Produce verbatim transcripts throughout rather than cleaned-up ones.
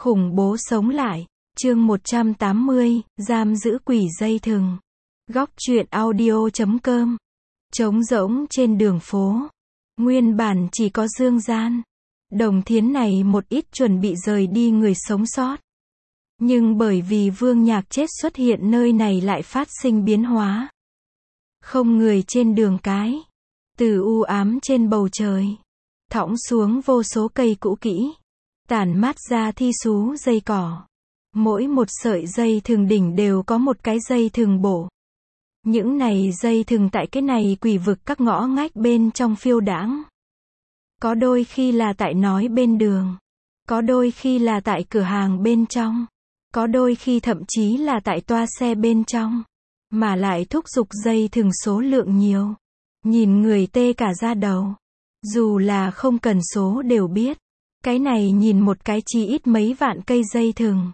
Khủng bố sống lại. Chương một trăm tám mươi, giam giữ quỷ dây thừng. Góc truyện audio chấm com. Trống rỗng trên đường phố. Nguyên bản chỉ có Dương Gian. Đồng Thiến này một ít chuẩn bị rời đi người sống sót. Nhưng bởi vì Vương Nhạc chết xuất hiện, nơi này lại phát sinh biến hóa. Không người trên đường cái. Từ u ám trên bầu trời, thõng xuống vô số cây cũ kỹ, tản mát ra thi xú dây cỏ. Mỗi một sợi dây thừng đỉnh đều có một cái dây thừng bổ. Những này dây thừng tại cái này quỷ vực các ngõ ngách bên trong phiêu đãng. Có đôi khi là tại nói bên đường, có đôi khi là tại cửa hàng bên trong, có đôi khi thậm chí là tại toa xe bên trong, mà lại thúc giục dây thừng số lượng nhiều. Nhìn người tê cả da đầu. Dù là không cần số đều biết. Cái này nhìn một cái chí ít mấy vạn cây dây thừng.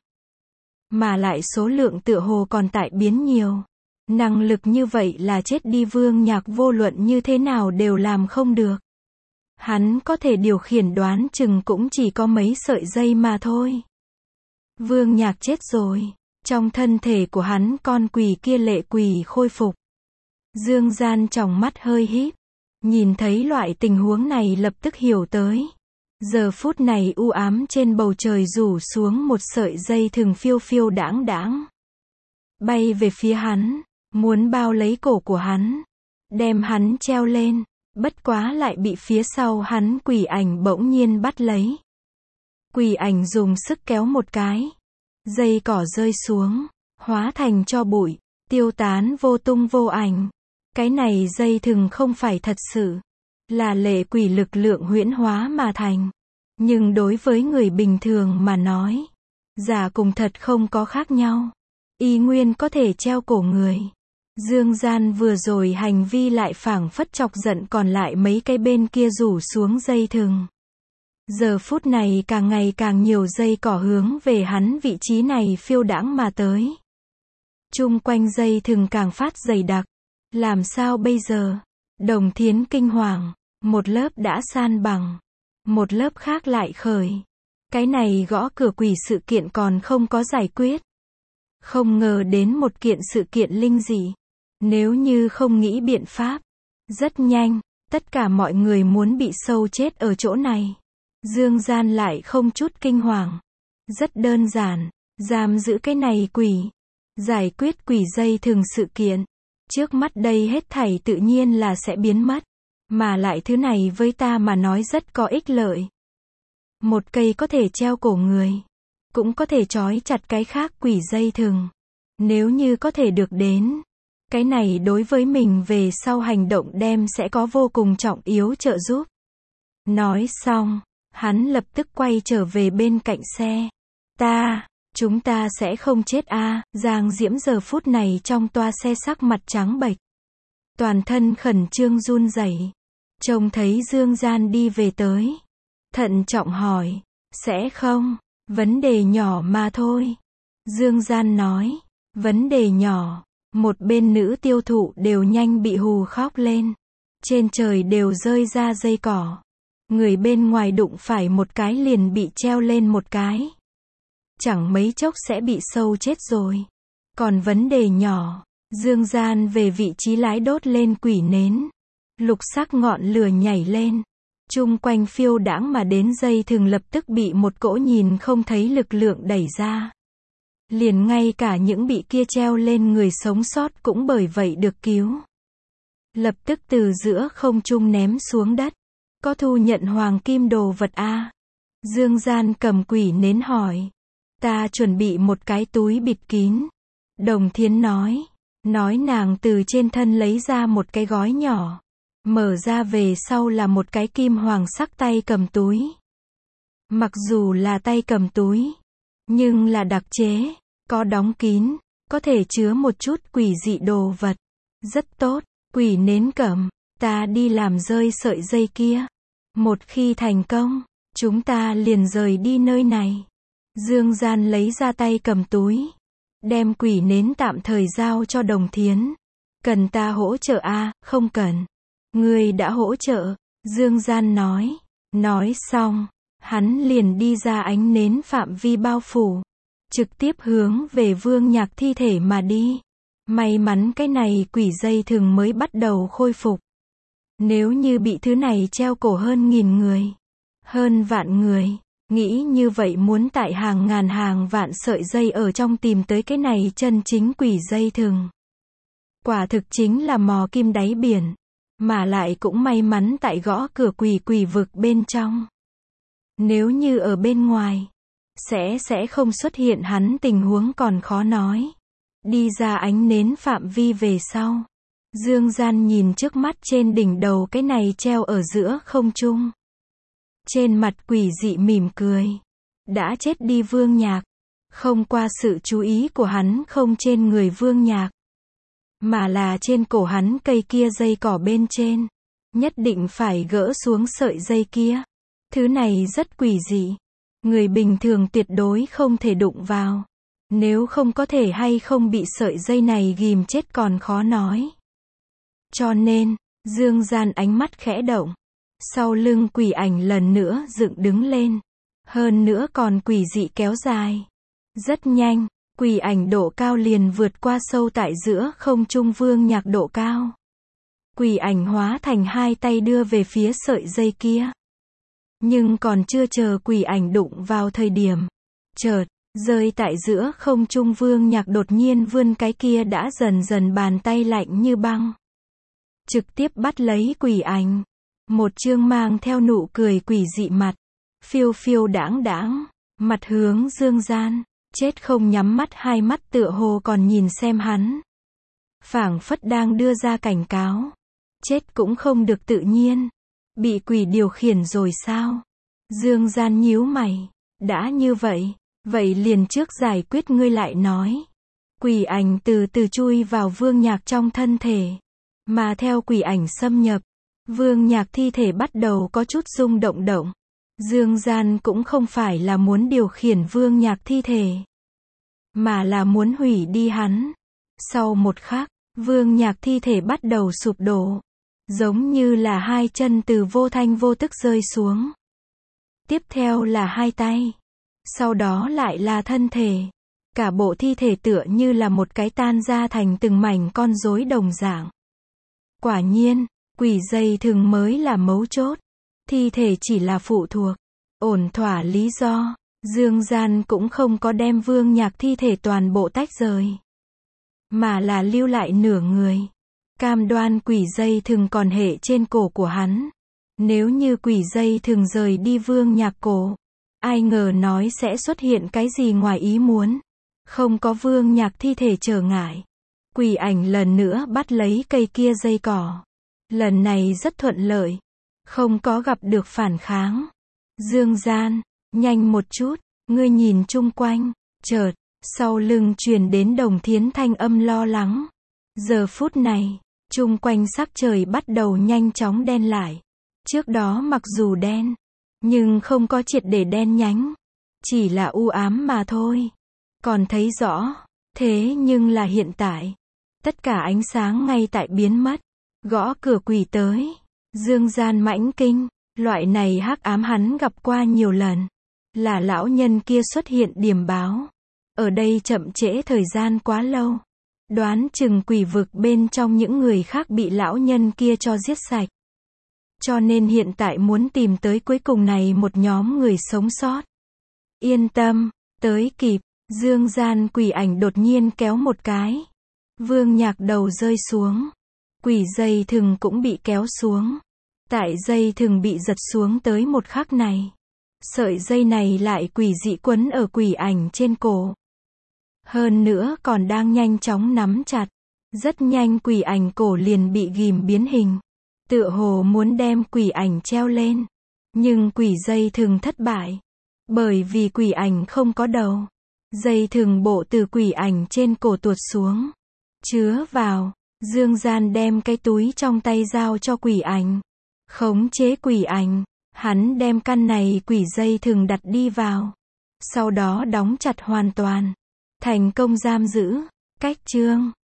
Mà lại số lượng tựa hồ còn tại biến nhiều. Năng lực như vậy là chết đi Vương Nhạc vô luận như thế nào đều làm không được. Hắn có thể điều khiển đoán chừng cũng chỉ có mấy sợi dây mà thôi. Vương Nhạc chết rồi. Trong thân thể của hắn con quỷ kia lệ quỷ khôi phục. Dương Gian tròng mắt hơi híp, nhìn thấy loại tình huống này lập tức hiểu tới. Giờ phút này u ám trên bầu trời rủ xuống một sợi dây thừng phiêu phiêu đãng đãng, bay về phía hắn, muốn bao lấy cổ của hắn, đem hắn treo lên, bất quá lại bị phía sau hắn quỷ ảnh bỗng nhiên bắt lấy. Quỷ ảnh dùng sức kéo một cái, dây cỏ rơi xuống, hóa thành tro bụi, tiêu tán vô tung vô ảnh. Cái này dây thừng không phải thật sự, là lệ quỷ lực lượng huyễn hóa mà thành. Nhưng đối với người bình thường mà nói, giả cùng thật không có khác nhau. Y nguyên có thể treo cổ người. Dương Gian vừa rồi hành vi lại phảng phất chọc giận còn lại mấy cái bên kia rủ xuống dây thừng. Giờ phút này càng ngày càng nhiều dây cỏ hướng về hắn vị trí này phiêu đãng mà tới. Chung quanh dây thừng càng phát dày đặc. Làm sao bây giờ? Đồng Thiến kinh hoàng. Một lớp đã san bằng, một lớp khác lại khởi. Cái này gõ cửa quỷ sự kiện còn không có giải quyết. Không ngờ đến một kiện sự kiện linh dị. Nếu như không nghĩ biện pháp, rất nhanh, tất cả mọi người muốn bị sâu chết ở chỗ này. Dương Gian lại không chút kinh hoàng. Rất đơn giản, giam giữ cái này quỷ, giải quyết quỷ dây thừng sự kiện. Trước mắt đây hết thảy tự nhiên là sẽ biến mất. Mà lại thứ này với ta mà nói rất có ích lợi. Một cây có thể treo cổ người, cũng có thể trói chặt cái khác quỷ dây thừng. Nếu như có thể được đến, cái này đối với mình về sau hành động đem sẽ có vô cùng trọng yếu trợ giúp. Nói xong, hắn lập tức quay trở về bên cạnh xe. Ta, chúng ta sẽ không chết a à. Giang Diễm giờ phút này trong toa xe sắc mặt trắng bệch, toàn thân khẩn trương run rẩy. Trông thấy Dương Gian đi về tới, thận trọng hỏi, sẽ không? Vấn đề nhỏ mà thôi. Dương Gian nói, vấn đề nhỏ. Một bên nữ tiêu thụ đều nhanh bị hù khóc lên. Trên trời đều rơi ra dây cỏ. Người bên ngoài đụng phải một cái liền bị treo lên một cái. Chẳng mấy chốc sẽ bị sâu chết rồi. Còn vấn đề nhỏ, Dương Gian về vị trí lái đốt lên quỷ nến. Lục sắc ngọn lửa nhảy lên. Chung quanh phiêu đãng mà đến dây thừng lập tức bị một cỗ nhìn không thấy lực lượng đẩy ra. Liền ngay cả những bị kia treo lên người sống sót cũng bởi vậy được cứu. Lập tức từ giữa không trung ném xuống đất. Có thu nhận hoàng kim đồ vật a à? Dương Gian cầm quỷ nến hỏi. Ta chuẩn bị một cái túi bịt kín. Đồng Thiến nói. Nói nàng từ trên thân lấy ra một cái gói nhỏ. Mở ra về sau là một cái kim hoàng sắc tay cầm túi. Mặc dù là tay cầm túi, nhưng là đặc chế, có đóng kín, có thể chứa một chút quỷ dị đồ vật. Rất tốt, quỷ nến cầm, ta đi làm rơi sợi dây kia. Một khi thành công, chúng ta liền rời đi nơi này. Dương Gian lấy ra tay cầm túi, đem quỷ nến tạm thời giao cho Đồng Thiến. Cần ta hỗ trợ a à? Không cần. Ngươi đã hỗ trợ, Dương Gian nói. Nói xong, hắn liền đi ra ánh nến phạm vi bao phủ, trực tiếp hướng về Vương Nhạc thi thể mà đi. May mắn cái này quỷ dây thừng mới bắt đầu khôi phục. Nếu như bị thứ này treo cổ hơn nghìn người, hơn vạn người, nghĩ như vậy muốn tại hàng ngàn hàng vạn sợi dây ở trong tìm tới cái này chân chính quỷ dây thừng. Quả thực chính là mò kim đáy biển, mà lại cũng may mắn tại gõ cửa quỷ quỷ vực bên trong. Nếu như ở bên ngoài, sẽ sẽ không xuất hiện hắn tình huống còn khó nói. Đi ra ánh nến phạm vi về sau, Dương Gian nhìn trước mắt trên đỉnh đầu cái này treo ở giữa không trung. Trên mặt quỷ dị mỉm cười. Đã chết đi Vương Nhạc. Không qua sự chú ý của hắn không trên người Vương Nhạc, mà là trên cổ hắn cây kia dây cỏ bên trên. Nhất định phải gỡ xuống sợi dây kia. Thứ này rất quỷ dị. Người bình thường tuyệt đối không thể đụng vào. Nếu không có thể hay không bị sợi dây này ghìm chết còn khó nói. Cho nên, Dương Gian ánh mắt khẽ động. Sau lưng quỷ ảnh lần nữa dựng đứng lên. Hơn nữa còn quỷ dị kéo dài. Rất nhanh, quỷ ảnh độ cao liền vượt qua sâu tại giữa không trung Vương Nhạc độ cao. Quỷ ảnh hóa thành hai tay đưa về phía sợi dây kia. Nhưng còn chưa chờ quỷ ảnh đụng vào thời điểm, chợt, rơi tại giữa không trung Vương Nhạc đột nhiên vươn cái kia đã dần dần bàn tay lạnh như băng. Trực tiếp bắt lấy quỷ ảnh. Một chương mang theo nụ cười quỷ dị mặt. Phiêu phiêu đãng đãng, mặt hướng Dương Gian. Chết không nhắm mắt, hai mắt tựa hồ còn nhìn xem hắn. Phảng phất đang đưa ra cảnh cáo. Chết cũng không được tự nhiên. Bị quỷ điều khiển rồi sao? Dương Gian nhíu mày. Đã như vậy, vậy liền trước giải quyết ngươi lại nói. Quỷ ảnh từ từ chui vào Vương Nhạc trong thân thể. Mà theo quỷ ảnh xâm nhập, Vương Nhạc thi thể bắt đầu có chút rung động động. Dương Gian cũng không phải là muốn điều khiển Vương Nhạc thi thể, mà là muốn hủy đi hắn. Sau một khắc, Vương Nhạc thi thể bắt đầu sụp đổ. Giống như là hai chân từ vô thanh vô tức rơi xuống. Tiếp theo là hai tay. Sau đó lại là thân thể. Cả bộ thi thể tựa như là một cái tan ra thành từng mảnh con rối đồng dạng. Quả nhiên, quỷ dây thừng mới là mấu chốt. Thi thể chỉ là phụ thuộc. Ổn thỏa lý do, Dương Gian cũng không có đem Vương Nhạc thi thể toàn bộ tách rời, mà là lưu lại nửa người. Cam đoan quỷ dây thừng còn hệ trên cổ của hắn. Nếu như quỷ dây thừng rời đi Vương Nhạc cổ, ai ngờ nói sẽ xuất hiện cái gì ngoài ý muốn. Không có Vương Nhạc thi thể trở ngại. Quỷ ảnh lần nữa bắt lấy cây kia dây cỏ. Lần này rất thuận lợi. Không có gặp được phản kháng. Dương Gian, nhanh một chút, ngươi nhìn chung quanh. Chợt, sau lưng truyền đến Đồng Thiến thanh âm lo lắng. Giờ phút này, chung quanh sắc trời bắt đầu nhanh chóng đen lại. Trước đó mặc dù đen, nhưng không có triệt để đen nhánh. Chỉ là u ám mà thôi. Còn thấy rõ. Thế nhưng là hiện tại, tất cả ánh sáng ngay tại biến mất. Gõ cửa quỷ tới. Dương Gian mãnh kinh. Loại này hắc ám hắn gặp qua nhiều lần. Là lão nhân kia xuất hiện điểm báo. Ở đây chậm trễ thời gian quá lâu. Đoán chừng quỷ vực bên trong những người khác bị lão nhân kia cho giết sạch. Cho nên hiện tại muốn tìm tới cuối cùng này một nhóm người sống sót. Yên tâm, tới kịp. Dương Gian quỷ ảnh đột nhiên kéo một cái. Vương Nhạc đầu rơi xuống. Quỷ dây thừng cũng bị kéo xuống. Tại dây thừng bị giật xuống tới một khắc này, sợi dây này lại quỷ dị quấn ở quỷ ảnh trên cổ. Hơn nữa còn đang nhanh chóng nắm chặt. Rất nhanh quỷ ảnh cổ liền bị ghìm biến hình. Tựa hồ muốn đem quỷ ảnh treo lên. Nhưng quỷ dây thừng thất bại. Bởi vì quỷ ảnh không có đầu. Dây thừng bộ từ quỷ ảnh trên cổ tuột xuống. Chứa vào. Dương Gian đem cái túi trong tay giao cho quỷ ảnh. Khống chế quỷ ảnh. Hắn đem căn này quỷ dây thừng đặt đi vào. Sau đó đóng chặt hoàn toàn. Thành công giam giữ. Cách chương